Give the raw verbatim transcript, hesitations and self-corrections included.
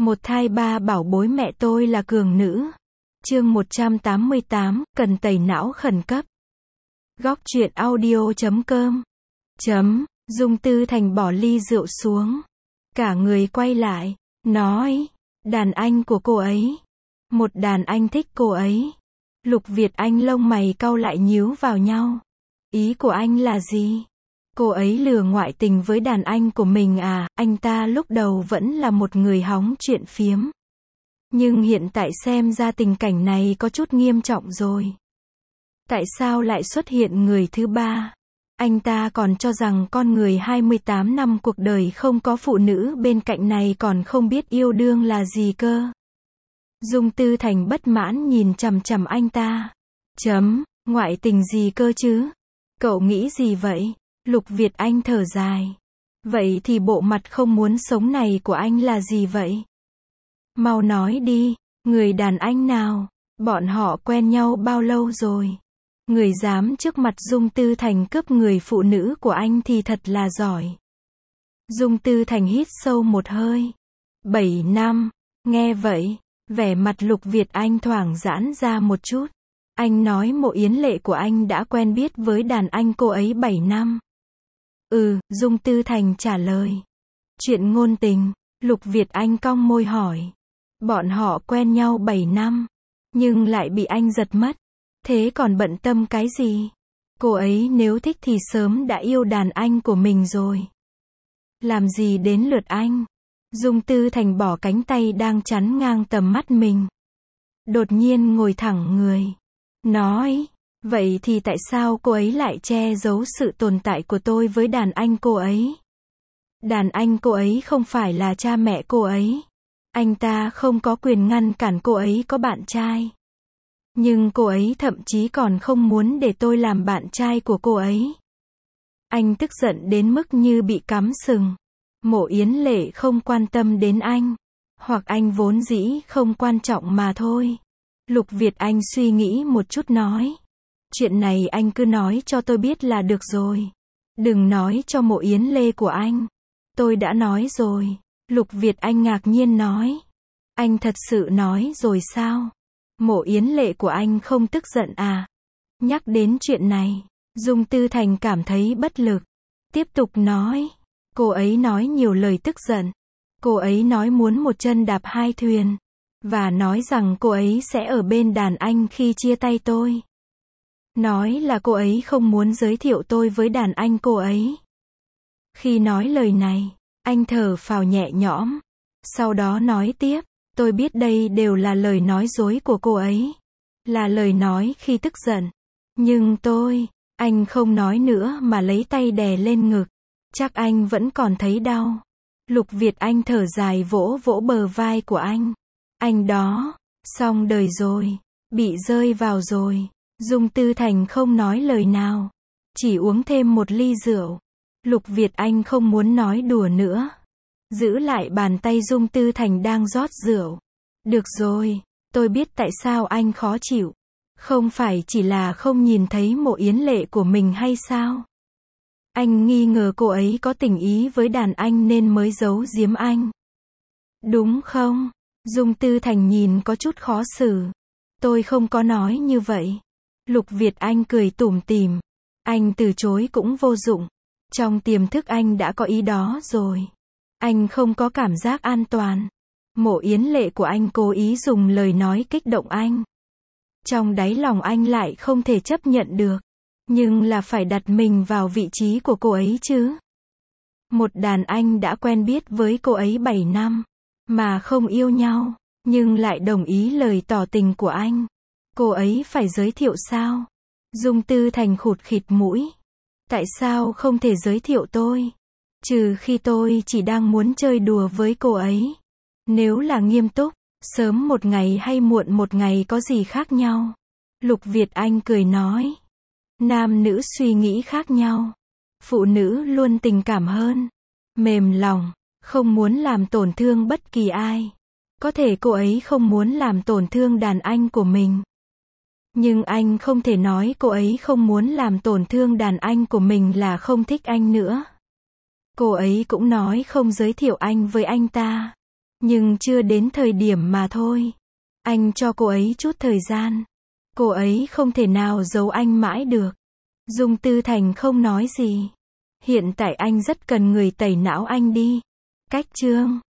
Một thai ba bảo bối mẹ tôi là cường nữ. Chương một trăm tám mươi tám, cần tẩy não khẩn cấp. Góc truyện audio chấm com. Chấm, Dung Tư Thành bỏ ly rượu xuống. Cả người quay lại, nói, đàn anh của cô ấy. Một đàn anh thích cô ấy. Lục Việt Anh lông mày cau lại nhíu vào nhau. Ý của anh là gì? Cô ấy lừa ngoại tình với đàn anh của mình à? Anh ta lúc đầu vẫn là một người hóng chuyện phiếm. Nhưng hiện tại xem ra tình cảnh này có chút nghiêm trọng rồi. Tại sao lại xuất hiện người thứ ba? Anh ta còn cho rằng con người hai mươi tám năm cuộc đời không có phụ nữ bên cạnh này còn không biết yêu đương là gì cơ. Dung Tư Thành bất mãn nhìn chằm chằm anh ta. Chấm, ngoại tình gì cơ chứ? Cậu nghĩ gì vậy? Lục Việt Anh thở dài. Vậy thì bộ mặt không muốn sống này của anh là gì vậy? Mau nói đi, người đàn anh nào? Bọn họ quen nhau bao lâu rồi? Người dám trước mặt Dung Tư Thành cướp người phụ nữ của anh thì thật là giỏi. Dung Tư Thành hít sâu một hơi. Bảy năm. Nghe vậy, vẻ mặt Lục Việt Anh thoảng giãn ra một chút. Anh nói Mộ Yến Lệ của anh đã quen biết với đàn anh cô ấy bảy năm. Ừ, Dung Tư Thành trả lời. Chuyện ngôn tình, Lục Việt Anh cong môi hỏi. Bọn họ quen nhau bảy năm, nhưng lại bị anh giật mất. Thế còn bận tâm cái gì? Cô ấy nếu thích thì sớm đã yêu đàn anh của mình rồi. Làm gì đến lượt anh? Dung Tư Thành bỏ cánh tay đang chắn ngang tầm mắt mình. Đột nhiên ngồi thẳng người. Nói, vậy thì tại sao cô ấy lại che giấu sự tồn tại của tôi với đàn anh cô ấy? Đàn anh cô ấy không phải là cha mẹ cô ấy. Anh ta không có quyền ngăn cản cô ấy có bạn trai. Nhưng cô ấy thậm chí còn không muốn để tôi làm bạn trai của cô ấy. Anh tức giận đến mức như bị cắm sừng. Mộ Yến Lệ không quan tâm đến anh. Hoặc anh vốn dĩ không quan trọng mà thôi. Lục Việt Anh suy nghĩ một chút nói. Chuyện này anh cứ nói cho tôi biết là được rồi. Đừng nói cho Mộ Yến Lê của anh. Tôi đã nói rồi. Lục Việt Anh ngạc nhiên nói. Anh thật sự nói rồi sao? Mộ Yến Lệ của anh không tức giận à? Nhắc đến chuyện này, Dung Tư Thành cảm thấy bất lực. Tiếp tục nói. Cô ấy nói nhiều lời tức giận. Cô ấy nói muốn một chân đạp hai thuyền. Và nói rằng cô ấy sẽ ở bên đàn anh khi chia tay tôi. Nói là cô ấy không muốn giới thiệu tôi với đàn anh cô ấy. Khi nói lời này, anh thở phào nhẹ nhõm. Sau đó nói tiếp, tôi biết đây đều là lời nói dối của cô ấy. Là lời nói khi tức giận. Nhưng tôi, anh không nói nữa mà lấy tay đè lên ngực. Chắc anh vẫn còn thấy đau. Lục Việt Anh thở dài vỗ vỗ bờ vai của anh. Anh đó, xong đời rồi, bị rơi vào rồi. Dung Tư Thành không nói lời nào. Chỉ uống thêm một ly rượu. Lục Việt Anh không muốn nói đùa nữa. Giữ lại bàn tay Dung Tư Thành đang rót rượu. Được rồi, tôi biết tại sao anh khó chịu. Không phải chỉ là không nhìn thấy Mộ Yến Lệ của mình hay sao? Anh nghi ngờ cô ấy có tình ý với đàn anh nên mới giấu giếm anh. Đúng không? Dung Tư Thành nhìn có chút khó xử. Tôi không có nói như vậy. Lục Việt Anh cười tủm tỉm. Anh từ chối cũng vô dụng. Trong tiềm thức anh đã có ý đó rồi. Anh không có cảm giác an toàn. Mộ Yến Lệ của anh cố ý dùng lời nói kích động anh. Trong đáy lòng anh lại không thể chấp nhận được. Nhưng là phải đặt mình vào vị trí của cô ấy chứ. Một đàn anh đã quen biết với cô ấy bảy năm. Mà không yêu nhau. Nhưng lại đồng ý lời tỏ tình của anh. Cô ấy phải giới thiệu sao? Dung Tư Thành khụt khịt mũi. Tại sao không thể giới thiệu tôi? Trừ khi tôi chỉ đang muốn chơi đùa với cô ấy. Nếu là nghiêm túc, sớm một ngày hay muộn một ngày có gì khác nhau? Lục Việt Anh cười nói. Nam nữ suy nghĩ khác nhau. Phụ nữ luôn tình cảm hơn. Mềm lòng, không muốn làm tổn thương bất kỳ ai. Có thể cô ấy không muốn làm tổn thương đàn anh của mình. Nhưng anh không thể nói cô ấy không muốn làm tổn thương đàn anh của mình là không thích anh nữa. Cô ấy cũng nói không giới thiệu anh với anh ta. Nhưng chưa đến thời điểm mà thôi. Anh cho cô ấy chút thời gian. Cô ấy không thể nào giấu anh mãi được. Dung Tư Thành không nói gì. Hiện tại anh rất cần người tẩy não anh đi. Cách chương